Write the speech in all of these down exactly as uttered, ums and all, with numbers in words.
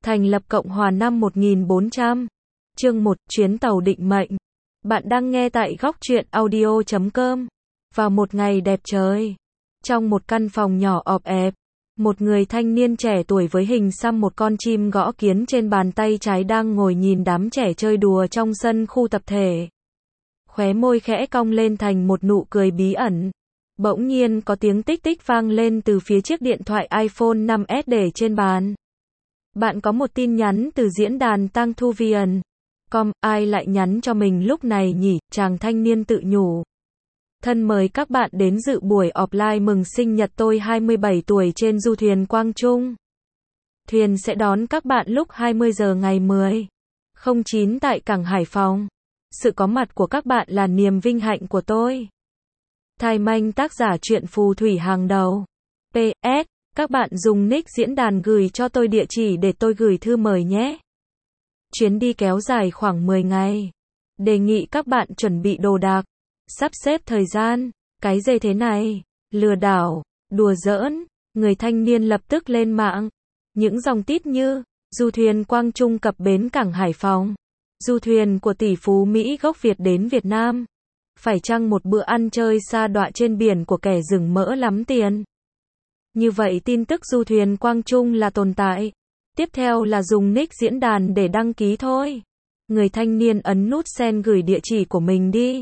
Thành lập Cộng hòa năm một nghìn bốn trăm. Chương một, chuyến tàu định mệnh. Bạn đang nghe tại góc truyện audio chấm com. Vào một ngày đẹp trời, trong một căn phòng nhỏ ọp ẹp, một người thanh niên trẻ tuổi với hình xăm một con chim gõ kiến trên bàn tay trái đang ngồi nhìn đám trẻ chơi đùa trong sân khu tập thể. Khóe môi khẽ cong lên thành một nụ cười bí ẩn. Bỗng nhiên có tiếng tích tích vang lên từ phía chiếc điện thoại iPhone năm S để trên bàn. Bạn có một tin nhắn từ diễn đàn Tang Thu Vian. Com, ai lại nhắn cho mình lúc này nhỉ, chàng thanh niên tự nhủ. Thân mời các bạn đến dự buổi offline mừng sinh nhật tôi hai mươi bảy tuổi trên du thuyền Quang Trung. Thuyền sẽ đón các bạn lúc hai mươi giờ ngày mười không chín tại cảng Hải Phòng. Sự có mặt của các bạn là niềm vinh hạnh của tôi. Thai Manh, tác giả truyện phù thủy hàng đầu. pê ét. Các bạn dùng nick diễn đàn gửi cho tôi địa chỉ để tôi gửi thư mời nhé. Chuyến đi kéo dài khoảng mười ngày. Đề nghị các bạn chuẩn bị đồ đạc, sắp xếp thời gian. Cái gì thế này? Lừa đảo, đùa giỡn. Người thanh niên lập tức lên mạng. Những dòng tít như, du thuyền Quang Trung cập bến cảng Hải Phòng. Du thuyền của tỷ phú Mỹ gốc Việt đến Việt Nam. Phải chăng một bữa ăn chơi sa đọa trên biển của kẻ rừng mỡ lắm tiền? Như vậy tin tức du thuyền Quang Trung là tồn tại. Tiếp theo là dùng nick diễn đàn để đăng ký thôi. Người thanh niên ấn nút send gửi địa chỉ của mình đi.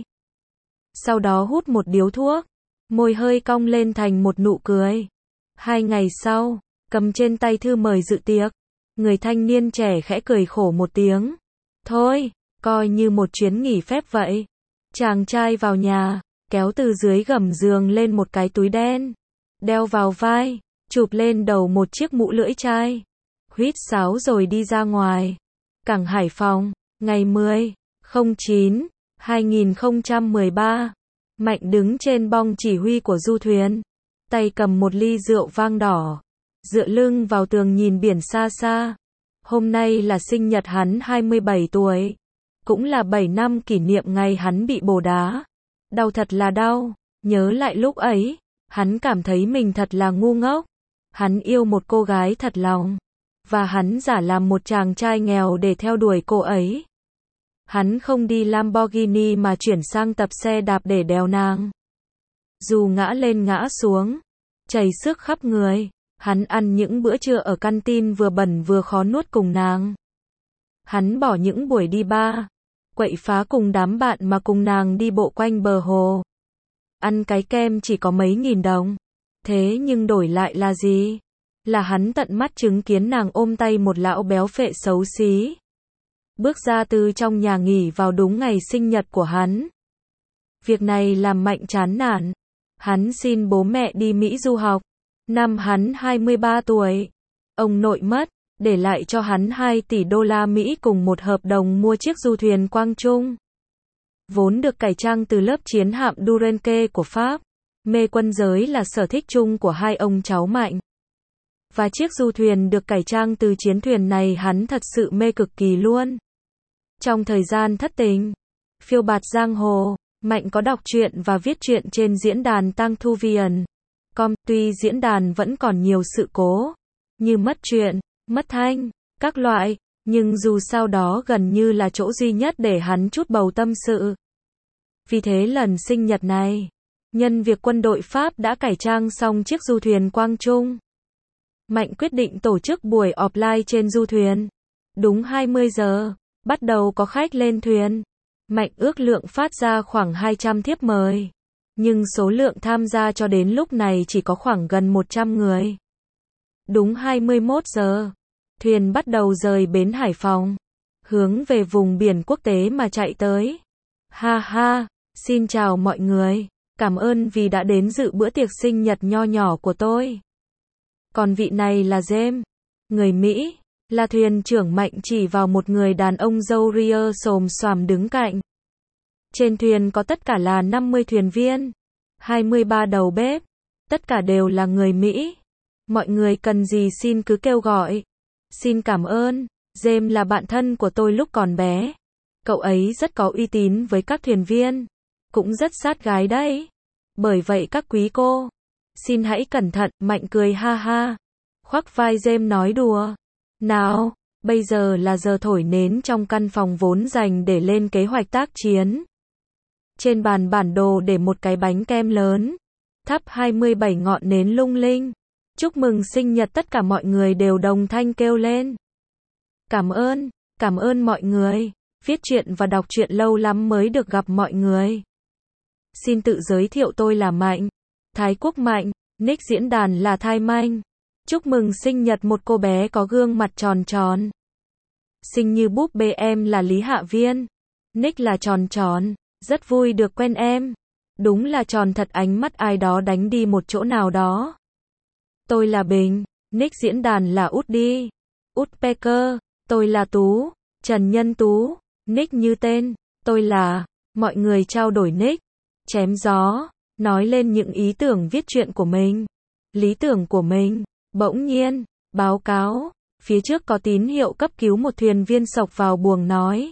Sau đó hút một điếu thuốc. Môi hơi cong lên thành một nụ cười. Hai ngày sau, cầm trên tay thư mời dự tiệc. Người thanh niên trẻ khẽ cười khổ một tiếng. Thôi, coi như một chuyến nghỉ phép vậy. Chàng trai vào nhà, kéo từ dưới gầm giường lên một cái túi đen. Đeo vào vai, chụp lên đầu một chiếc mũ lưỡi chai. Huýt sáo rồi đi ra ngoài. Cảng Hải Phòng, ngày mười không chín hai nghìn không trăm mười ba. Mạnh đứng trên bong chỉ huy của du thuyền. Tay cầm một ly rượu vang đỏ. Dựa lưng vào tường nhìn biển xa xa. Hôm nay là sinh nhật hắn hai mươi bảy tuổi. Cũng là bảy năm kỷ niệm ngày hắn bị bồ đá. Đau thật là đau. Nhớ lại lúc ấy, hắn cảm thấy mình thật là ngu ngốc. Hắn yêu một cô gái thật lòng. Và hắn giả làm một chàng trai nghèo để theo đuổi cô ấy. Hắn không đi Lamborghini mà chuyển sang tập xe đạp để đèo nàng. Dù ngã lên ngã xuống, chảy xước khắp người, hắn ăn những bữa trưa ở canteen vừa bẩn vừa khó nuốt cùng nàng. Hắn bỏ những buổi đi bar, quậy phá cùng đám bạn mà cùng nàng đi bộ quanh bờ hồ. Ăn cái kem chỉ có mấy nghìn đồng. Thế nhưng đổi lại là gì? Là hắn tận mắt chứng kiến nàng ôm tay một lão béo phệ xấu xí. Bước ra từ trong nhà nghỉ vào đúng ngày sinh nhật của hắn. Việc này làm Mạnh chán nản. Hắn xin bố mẹ đi Mỹ du học. Năm hắn hai mươi ba tuổi. Ông nội mất, để lại cho hắn hai tỷ đô la Mỹ cùng một hợp đồng mua chiếc du thuyền Quang Trung. Vốn được cải trang từ lớp chiến hạm Durenque của Pháp. Mê quân giới là sở thích chung của hai ông cháu Mạnh. Và chiếc du thuyền được cải trang từ chiến thuyền này hắn thật sự mê cực kỳ luôn. Trong thời gian thất tình, phiêu bạt giang hồ, Mạnh có đọc truyện và viết truyện trên diễn đàn Tang Thu Vian. Com, tuy diễn đàn vẫn còn nhiều sự cố, như mất truyện, mất thanh, các loại, nhưng dù sao đó gần như là chỗ duy nhất để hắn trút bầu tâm sự. Vì thế lần sinh nhật này, nhân việc quân đội Pháp đã cải trang xong chiếc du thuyền Quang Trung, Mạnh quyết định tổ chức buổi offline trên du thuyền. Đúng hai mươi giờ, bắt đầu có khách lên thuyền. Mạnh ước lượng phát ra khoảng hai trăm thiếp mời. Nhưng số lượng tham gia cho đến lúc này chỉ có khoảng gần một trăm người. Đúng hai mươi mốt giờ, thuyền bắt đầu rời bến Hải Phòng, hướng về vùng biển quốc tế mà chạy tới. Ha ha, xin chào mọi người, cảm ơn vì đã đến dự bữa tiệc sinh nhật nho nhỏ của tôi. Còn vị này là James, người Mỹ, là thuyền trưởng. Mạnh chỉ vào một người đàn ông râu ria xồm xoàm đứng cạnh. Trên thuyền có tất cả là năm mươi thuyền viên, hai mươi ba đầu bếp, tất cả đều là người Mỹ. Mọi người cần gì xin cứ kêu gọi. Xin cảm ơn, James là bạn thân của tôi lúc còn bé. Cậu ấy rất có uy tín với các thuyền viên, cũng rất sát gái đấy. Bởi vậy các quý cô, xin hãy cẩn thận. Mạnh cười ha ha, khoác vai James nói đùa. Nào, Bây giờ là giờ thổi nến trong căn phòng vốn dành để lên kế hoạch tác chiến. Trên bàn bản đồ để một cái bánh kem lớn, thắp hai mươi bảy ngọn nến lung linh. Chúc mừng sinh nhật, tất cả mọi người đều đồng thanh kêu lên. Cảm ơn, cảm ơn mọi người. Viết truyện và đọc truyện lâu lắm mới được gặp mọi người. Xin tự giới thiệu, tôi là Mạnh, Thái Quốc Mạnh, nick diễn đàn là Thai Manh. Chúc mừng sinh nhật một cô bé có gương mặt tròn tròn, xinh như búp bê, em là Lý Hạ Viên. Nick là tròn tròn, rất vui được quen em. Đúng là tròn thật, ánh mắt ai đó đánh đi một chỗ nào đó. Tôi là Bình, nick diễn đàn là Út đi. Út Pecker, tôi là Tú, Trần Nhân Tú, nick như tên, tôi là. Mọi người trao đổi nick, chém gió, nói lên những ý tưởng viết truyện của mình, lý tưởng của mình. Bỗng nhiên, báo cáo, phía trước có tín hiệu cấp cứu, một thuyền viên xộc vào buồng nói.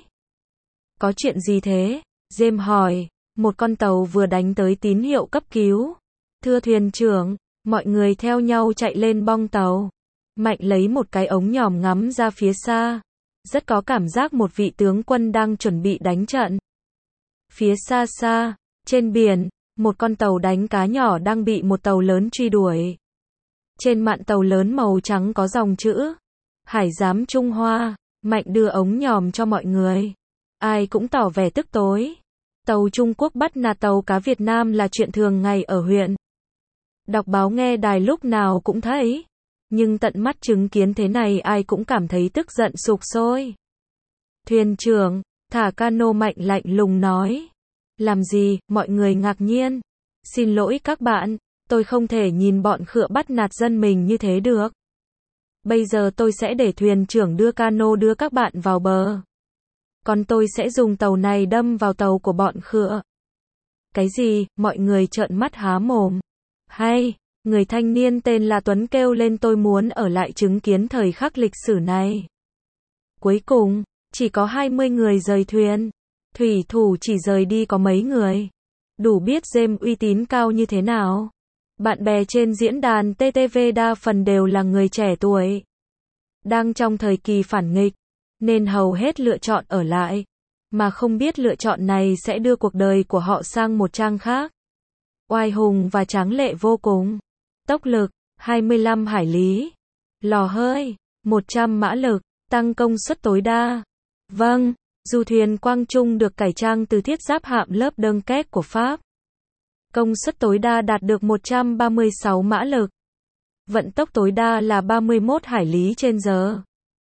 Có chuyện gì thế? James hỏi, một con tàu vừa đánh tới, tín hiệu cấp cứu. Thưa thuyền trưởng, mọi người theo nhau chạy lên bong tàu. Mạnh lấy một cái ống nhòm ngắm ra phía xa. Rất có cảm giác một vị tướng quân đang chuẩn bị đánh trận. Phía xa xa, trên biển, một con tàu đánh cá nhỏ đang bị một tàu lớn truy đuổi. Trên mạn tàu lớn màu trắng có dòng chữ Hải giám Trung Hoa. Mạnh đưa ống nhòm cho mọi người. Ai cũng tỏ vẻ tức tối. Tàu Trung Quốc bắt nạt tàu cá Việt Nam là chuyện thường ngày ở huyện. Đọc báo nghe đài lúc nào cũng thấy. Nhưng tận mắt chứng kiến thế này ai cũng cảm thấy tức giận sục sôi. Thuyền trưởng, thả cano, Mạnh lạnh lùng nói. Làm gì, mọi người ngạc nhiên. Xin lỗi các bạn, tôi không thể nhìn bọn khựa bắt nạt dân mình như thế được. Bây giờ tôi sẽ để thuyền trưởng đưa cano đưa các bạn vào bờ. Còn tôi sẽ dùng tàu này đâm vào tàu của bọn khựa. Cái gì? Mọi người trợn mắt há mồm. Hay, người thanh niên tên là Tuấn kêu lên, tôi muốn ở lại chứng kiến thời khắc lịch sử này. Cuối cùng, chỉ có hai mươi người rời thuyền. Thủy thủ chỉ rời đi có mấy người. Đủ biết James uy tín cao như thế nào. Bạn bè trên diễn đàn tê tê vê đa phần đều là người trẻ tuổi, đang trong thời kỳ phản nghịch, nên hầu hết lựa chọn ở lại, mà không biết lựa chọn này sẽ đưa cuộc đời của họ sang một trang khác. Oai hùng và tráng lệ vô cùng. Tốc lực, hai mươi lăm hải lý. Lò hơi, một trăm mã lực, tăng công suất tối đa. Vâng, du thuyền Quang Trung được cải trang từ thiết giáp hạm lớp Dunkirk của Pháp. Công suất tối đa đạt được một trăm ba mươi sáu mã lực. Vận tốc tối đa là ba mươi mốt hải lý trên giờ.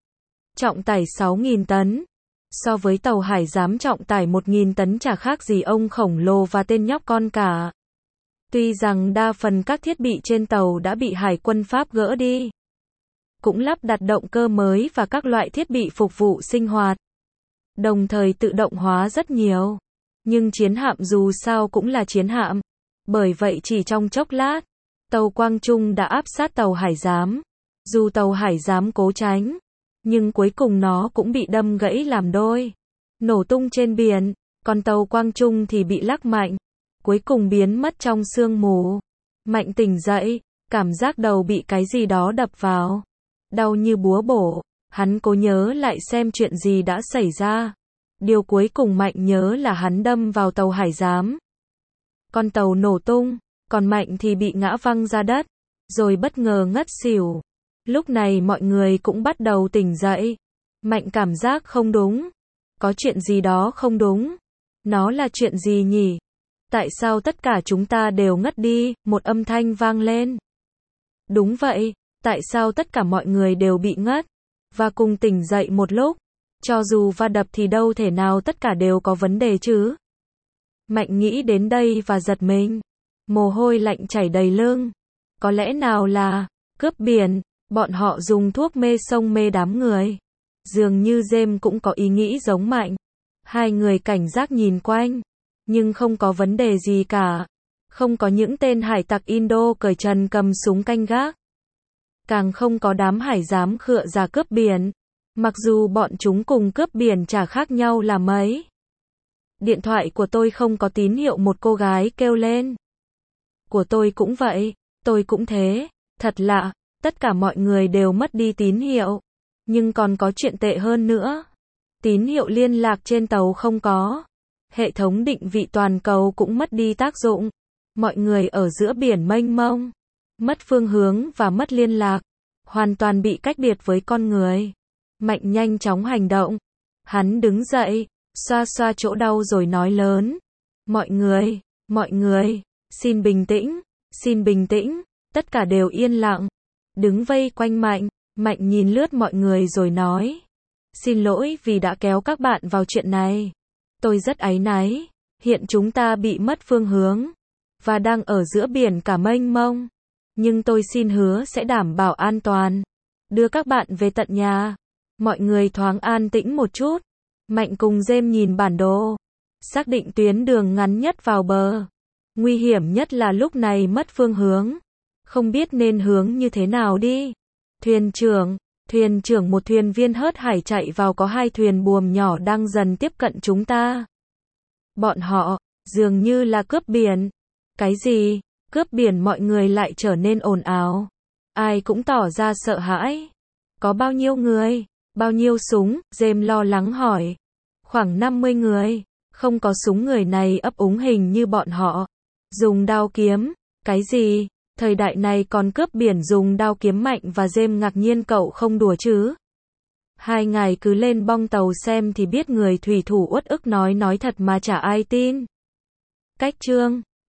Trọng tải sáu nghìn tấn. So với tàu hải giám trọng tải một nghìn tấn chả khác gì ông khổng lồ và tên nhóc con cả. Tuy rằng đa phần các thiết bị trên tàu đã bị Hải quân Pháp gỡ đi, cũng lắp đặt động cơ mới và các loại thiết bị phục vụ sinh hoạt, đồng thời tự động hóa rất nhiều. Nhưng chiến hạm dù sao cũng là chiến hạm. Bởi vậy chỉ trong chốc lát, tàu Quang Trung đã áp sát tàu hải giám. Dù tàu hải giám cố tránh, nhưng cuối cùng nó cũng bị đâm gãy làm đôi, nổ tung trên biển. Còn tàu Quang Trung thì bị lắc mạnh, cuối cùng biến mất trong sương mù. Mạnh tỉnh dậy, cảm giác đầu bị cái gì đó đập vào, đau như búa bổ. Hắn cố nhớ lại xem chuyện gì đã xảy ra. Điều cuối cùng Mạnh nhớ là hắn đâm vào tàu hải giám. Con tàu nổ tung, còn Mạnh thì bị ngã văng ra đất, rồi bất ngờ ngất xỉu. Lúc này mọi người cũng bắt đầu tỉnh dậy. Mạnh cảm giác không đúng. Có chuyện gì đó không đúng. Nó là chuyện gì nhỉ? Tại sao tất cả chúng ta đều ngất đi? Một âm thanh vang lên. Đúng vậy, tại sao tất cả mọi người đều bị ngất và cùng tỉnh dậy một lúc? Cho dù va đập thì đâu thể nào tất cả đều có vấn đề chứ? Mạnh nghĩ đến đây và giật mình. Mồ hôi lạnh chảy đầy lưng. Có lẽ nào là cướp biển, bọn họ dùng thuốc mê sông mê đám người. Dường như James cũng có ý nghĩ giống Mạnh. Hai người cảnh giác nhìn quanh, nhưng không có vấn đề gì cả. Không có những tên hải tặc Indo cởi trần cầm súng canh gác. Càng không có đám hải giám khựa ra cướp biển. Mặc dù bọn chúng cùng cướp biển chả khác nhau là mấy. Điện thoại của tôi không có tín hiệu, một cô gái kêu lên. Của tôi cũng vậy, tôi cũng thế. Thật lạ, tất cả mọi người đều mất đi tín hiệu. Nhưng còn có chuyện tệ hơn nữa. Tín hiệu liên lạc trên tàu không có. Hệ thống định vị toàn cầu cũng mất đi tác dụng. Mọi người ở giữa biển mênh mông. Mất phương hướng và mất liên lạc. Hoàn toàn bị cách biệt với con người. Mạnh nhanh chóng hành động. Hắn đứng dậy, xoa xoa chỗ đau rồi nói lớn. Mọi người, mọi người, xin bình tĩnh, xin bình tĩnh. Tất cả đều yên lặng. Đứng vây quanh Mạnh. Mạnh nhìn lướt mọi người rồi nói. Xin lỗi vì đã kéo các bạn vào chuyện này. Tôi rất áy náy. Hiện chúng ta bị mất phương hướng. Và đang ở giữa biển cả mênh mông. Nhưng tôi xin hứa sẽ đảm bảo an toàn. Đưa các bạn về tận nhà. Mọi người thoáng an tĩnh một chút. Mạnh cùng James nhìn bản đồ. Xác định tuyến đường ngắn nhất vào bờ. Nguy hiểm nhất là lúc này mất phương hướng. Không biết nên hướng như thế nào đi. Thuyền trưởng, thuyền trưởng một thuyền viên hớt hải chạy vào có hai thuyền buồm nhỏ đang dần tiếp cận chúng ta. Bọn họ, dường như là cướp biển. Cái gì? Cướp biển mọi người lại trở nên ồn ào. Ai cũng tỏ ra sợ hãi. Có bao nhiêu người? Bao nhiêu súng? James lo lắng hỏi. Khoảng năm mươi người. Không có súng người này ấp úng hình như bọn họ. Dùng đao kiếm. Cái gì? Thời đại này còn cướp biển dùng đao kiếm Mạnh và James ngạc nhiên cậu không đùa chứ? Hai ngài cứ lên bong tàu xem thì biết người thủy thủ uất ức nói nói thật mà chả ai tin. Cách chương